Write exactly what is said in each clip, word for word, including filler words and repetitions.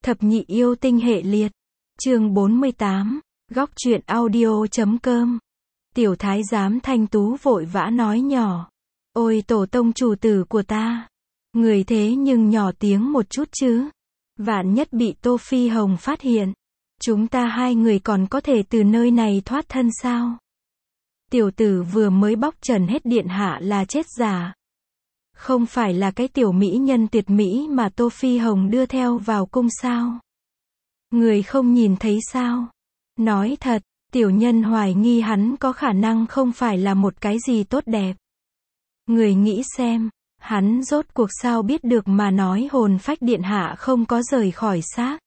Thập nhị yêu tinh hệ liệt. Chương bốn mươi tám. Góc truyện audio chấm com. Tiểu thái giám Thanh Tú vội vã nói nhỏ. Ôi tổ tông chủ tử của ta. Người thế nhưng nhỏ tiếng một chút chứ. Vạn nhất bị Tô Phi Hồng phát hiện. Chúng ta hai người còn có thể từ nơi này thoát thân sao? Tiểu tử vừa mới bóc trần hết điện hạ là chết giả. Không phải là cái tiểu mỹ nhân tuyệt mỹ mà Tô Phi Hồng đưa theo vào cung sao? Người không nhìn thấy sao? Nói thật, tiểu nhân hoài nghi hắn có khả năng không phải là một cái gì tốt đẹp. Người nghĩ xem, hắn rốt cuộc sao biết được mà nói hồn phách điện hạ không có rời khỏi xác.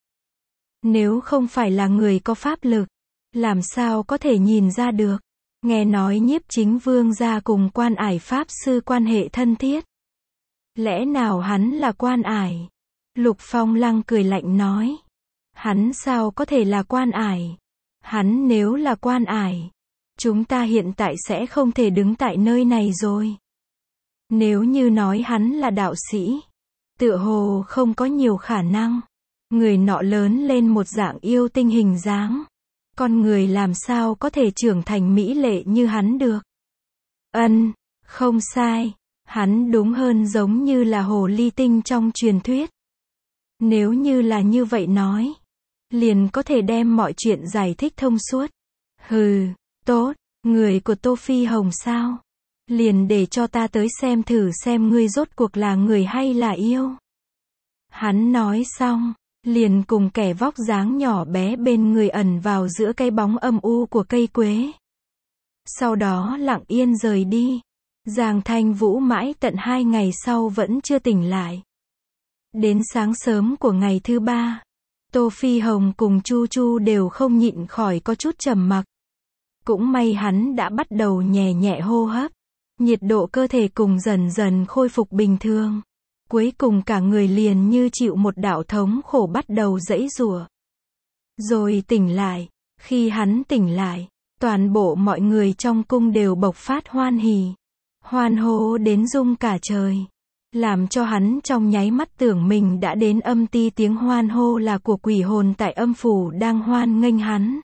Nếu không phải là người có pháp lực, làm sao có thể nhìn ra được? Nghe nói Nhiếp Chính Vương gia cùng Quan Ải pháp sư quan hệ thân thiết. Lẽ nào hắn là Quan Ải? Lục Phong Lăng cười lạnh nói. Hắn sao có thể là Quan Ải? Hắn nếu là Quan Ải, chúng ta hiện tại sẽ không thể đứng tại nơi này rồi. Nếu như nói hắn là đạo sĩ, tựa hồ không có nhiều khả năng. Người nọ lớn lên một dạng yêu tinh hình dáng. Con người làm sao có thể trưởng thành mỹ lệ như hắn được? Ân, không sai. Hắn đúng hơn giống như là hồ ly tinh trong truyền thuyết. Nếu như là như vậy nói, liền có thể đem mọi chuyện giải thích thông suốt. Hừ, tốt, người của Tô Phi Hồng sao? Liền để cho ta tới xem thử xem ngươi rốt cuộc là người hay là yêu. Hắn nói xong, liền cùng kẻ vóc dáng nhỏ bé bên người ẩn vào giữa cái bóng âm u của cây quế. Sau đó lặng yên rời đi. Giang Thanh Vũ mãi tận hai ngày sau vẫn chưa tỉnh lại. Đến sáng sớm của ngày thứ ba, Tô Phi Hồng cùng Chu Chu đều không nhịn khỏi có chút trầm mặc. Cũng may hắn đã bắt đầu nhẹ nhẹ hô hấp. Nhiệt độ cơ thể cùng dần dần khôi phục bình thường. Cuối cùng cả người liền như chịu một đạo thống khổ bắt đầu giãy giụa. Rồi tỉnh lại. Khi hắn tỉnh lại, toàn bộ mọi người trong cung đều bộc phát hoan hỉ. Hoan hô đến rung cả trời. Làm cho hắn trong nháy mắt tưởng mình đã đến âm ti, tiếng hoan hô là của quỷ hồn tại âm phủ đang hoan nghênh hắn.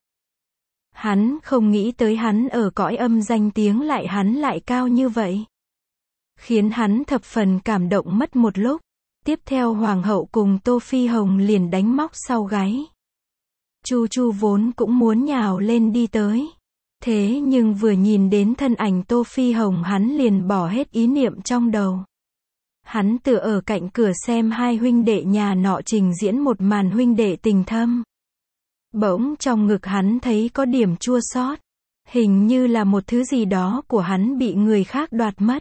Hắn không nghĩ tới hắn ở cõi âm danh tiếng lại hắn lại cao như vậy. Khiến hắn thập phần cảm động mất một lúc. Tiếp theo Hoàng hậu cùng Tô Phi Hồng liền đánh móc sau gáy. Chu Chu vốn cũng muốn nhào lên đi tới. Thế nhưng vừa nhìn đến thân ảnh Tô Phi Hồng hắn liền bỏ hết ý niệm trong đầu. Hắn tựa ở cạnh cửa xem hai huynh đệ nhà nọ trình diễn một màn huynh đệ tình thâm. Bỗng trong ngực hắn thấy có điểm chua xót. Hình như là một thứ gì đó của hắn bị người khác đoạt mất.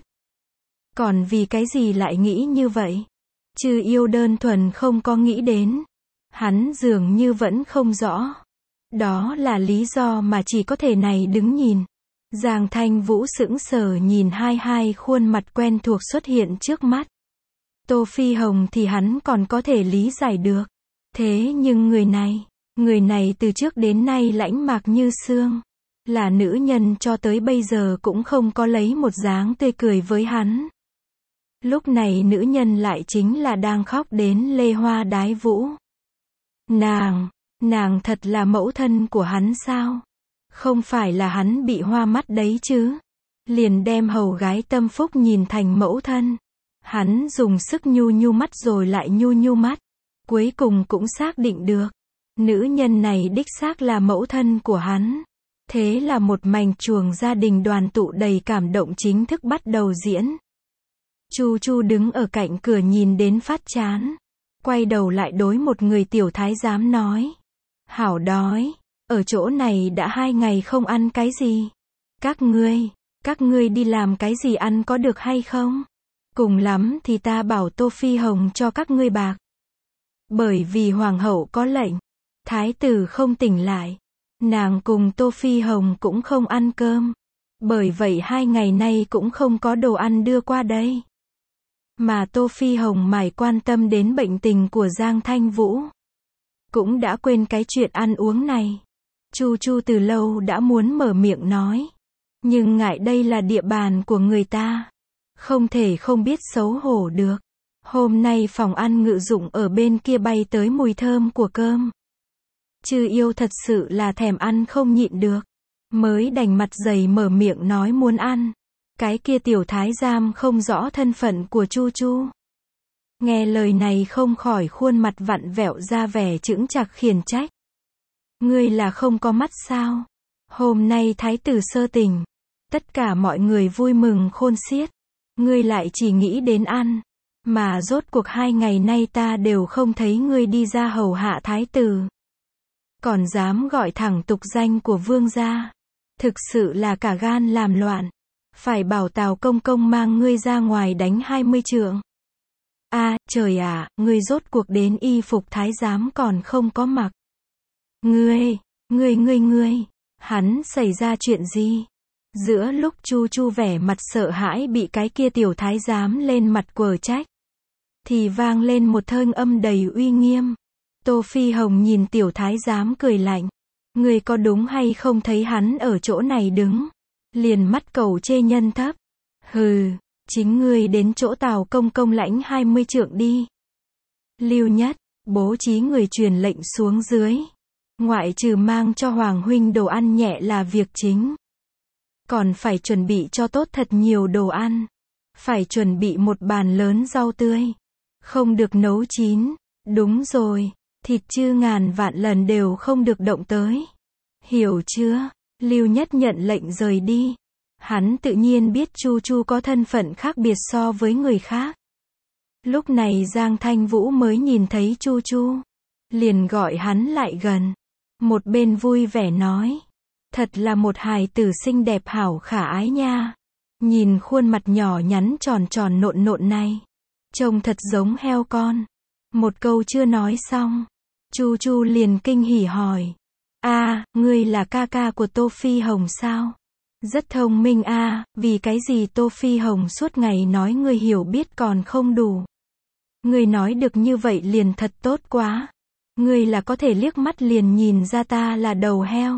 Còn vì cái gì lại nghĩ như vậy? Chứ yêu đơn thuần không có nghĩ đến. Hắn dường như vẫn không rõ. Đó là lý do mà chỉ có thể này đứng nhìn. Giang Thanh Vũ sững sờ nhìn hai hai khuôn mặt quen thuộc xuất hiện trước mắt. Tô Phi Hồng thì hắn còn có thể lý giải được. Thế nhưng người này, người này từ trước đến nay lãnh mạc như xương. Là nữ nhân cho tới bây giờ cũng không có lấy một dáng tươi cười với hắn. Lúc này nữ nhân lại chính là đang khóc đến lê hoa đái vũ. Nàng, nàng thật là mẫu thân của hắn sao? Không phải là hắn bị hoa mắt đấy chứ? Liền đem hầu gái tâm phúc nhìn thành mẫu thân. Hắn dùng sức nhu nhu mắt rồi lại nhu nhu mắt. Cuối cùng cũng xác định được. Nữ nhân này đích xác là mẫu thân của hắn. Thế là một mảnh chuồng gia đình đoàn tụ đầy cảm động chính thức bắt đầu diễn. Chu Chu đứng ở cạnh cửa nhìn đến phát chán. Quay đầu lại đối một người tiểu thái giám nói. Hảo đói, ở chỗ này đã hai ngày không ăn cái gì. Các ngươi, các ngươi đi làm cái gì ăn có được hay không? Cùng lắm thì ta bảo Tô Phi Hồng cho các ngươi bạc. Bởi vì Hoàng hậu có lệnh, thái tử không tỉnh lại. Nàng cùng Tô Phi Hồng cũng không ăn cơm. Bởi vậy hai ngày nay cũng không có đồ ăn đưa qua đây. Mà Tô Phi Hồng mải quan tâm đến bệnh tình của Giang Thanh Vũ. Cũng đã quên cái chuyện ăn uống này. Chu Chu từ lâu đã muốn mở miệng nói. Nhưng ngại đây là địa bàn của người ta. Không thể không biết xấu hổ được. Hôm nay phòng ăn ngự dụng ở bên kia bay tới mùi thơm của cơm. Chư yêu thật sự là thèm ăn không nhịn được. Mới đành mặt dày mở miệng nói muốn ăn. Cái kia tiểu thái giám không rõ thân phận của Chu Chu. Nghe lời này không khỏi khuôn mặt vặn vẹo ra vẻ chững chạc khiển trách. Ngươi là không có mắt sao? Hôm nay thái tử sơ tình. Tất cả mọi người vui mừng khôn xiết. Ngươi lại chỉ nghĩ đến ăn. Mà rốt cuộc hai ngày nay ta đều không thấy ngươi đi ra hầu hạ thái tử. Còn dám gọi thẳng tục danh của vương gia. Thực sự là cả gan làm loạn. Phải bảo Tào công công mang ngươi ra ngoài đánh hai mươi trượng. A, à, trời ạ, à, ngươi rốt cuộc đến y phục thái giám còn không có mặc. Ngươi, ngươi ngươi ngươi, hắn xảy ra chuyện gì? Giữa lúc Chu Chu vẻ mặt sợ hãi bị cái kia tiểu thái giám lên mặt quở trách, thì vang lên một thanh âm đầy uy nghiêm. Tô Phi Hồng nhìn tiểu thái giám cười lạnh. Ngươi có đúng hay không thấy hắn ở chỗ này đứng? Liền mắt cầu chê nhân thấp. Hừ, chính ngươi đến chỗ Tào công công lãnh hai mươi trượng đi. Lưu Nhất, bố trí người truyền lệnh xuống dưới. Ngoại trừ mang cho Hoàng huynh đồ ăn nhẹ là việc chính. Còn phải chuẩn bị cho tốt thật nhiều đồ ăn. Phải chuẩn bị một bàn lớn rau tươi. Không được nấu chín. Đúng rồi, thịt chư ngàn vạn lần đều không được động tới. Hiểu chưa? Lưu Nhất nhận lệnh rời đi. Hắn tự nhiên biết Chu Chu có thân phận khác biệt so với người khác. Lúc này Giang Thanh Vũ mới nhìn thấy Chu Chu. Liền gọi hắn lại gần. Một bên vui vẻ nói. Thật là một hài tử xinh đẹp hảo khả ái nha. Nhìn khuôn mặt nhỏ nhắn tròn tròn nộn nộn này. Trông thật giống heo con. Một câu chưa nói xong. Chu Chu liền kinh hỉ hỏi. A, à, ngươi là ca ca của Tô Phi Hồng sao? Rất thông minh a, à, vì cái gì Tô Phi Hồng suốt ngày nói ngươi hiểu biết còn không đủ. Ngươi nói được như vậy liền thật tốt quá. Ngươi là có thể liếc mắt liền nhìn ra ta là đầu heo.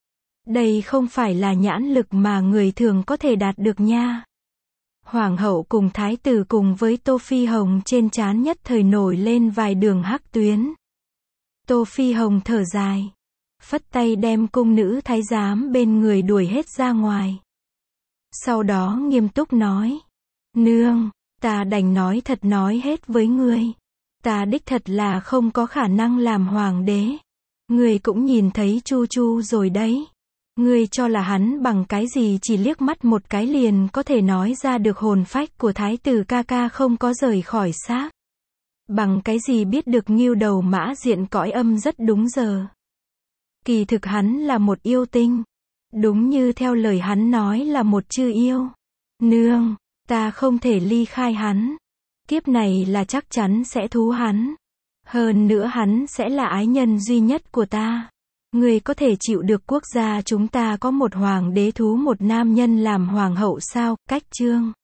Đây không phải là nhãn lực mà người thường có thể đạt được nha. Hoàng hậu cùng thái tử cùng với Tô Phi Hồng trên trán nhất thời nổi lên vài đường hắc tuyến. Tô Phi Hồng thở dài. Phất tay đem cung nữ thái giám bên người đuổi hết ra ngoài. Sau đó nghiêm túc nói. Nương, ta đành nói thật nói hết với ngươi. Ta đích thật là không có khả năng làm hoàng đế. Ngươi cũng nhìn thấy Chu Chu rồi đấy. Ngươi cho là hắn bằng cái gì chỉ liếc mắt một cái liền có thể nói ra được hồn phách của thái tử ca ca không có rời khỏi xác. Bằng cái gì biết được Ngưu Đầu Mã Diện cõi âm rất đúng giờ. Kỳ thực hắn là một yêu tinh. Đúng như theo lời hắn nói là một chư yêu. Nương, ta không thể ly khai hắn. Kiếp này là chắc chắn sẽ thú hắn. Hơn nữa hắn sẽ là ái nhân duy nhất của ta. Ngươi có thể chịu được quốc gia chúng ta có một hoàng đế thú một nam nhân làm hoàng hậu sao? Cách chương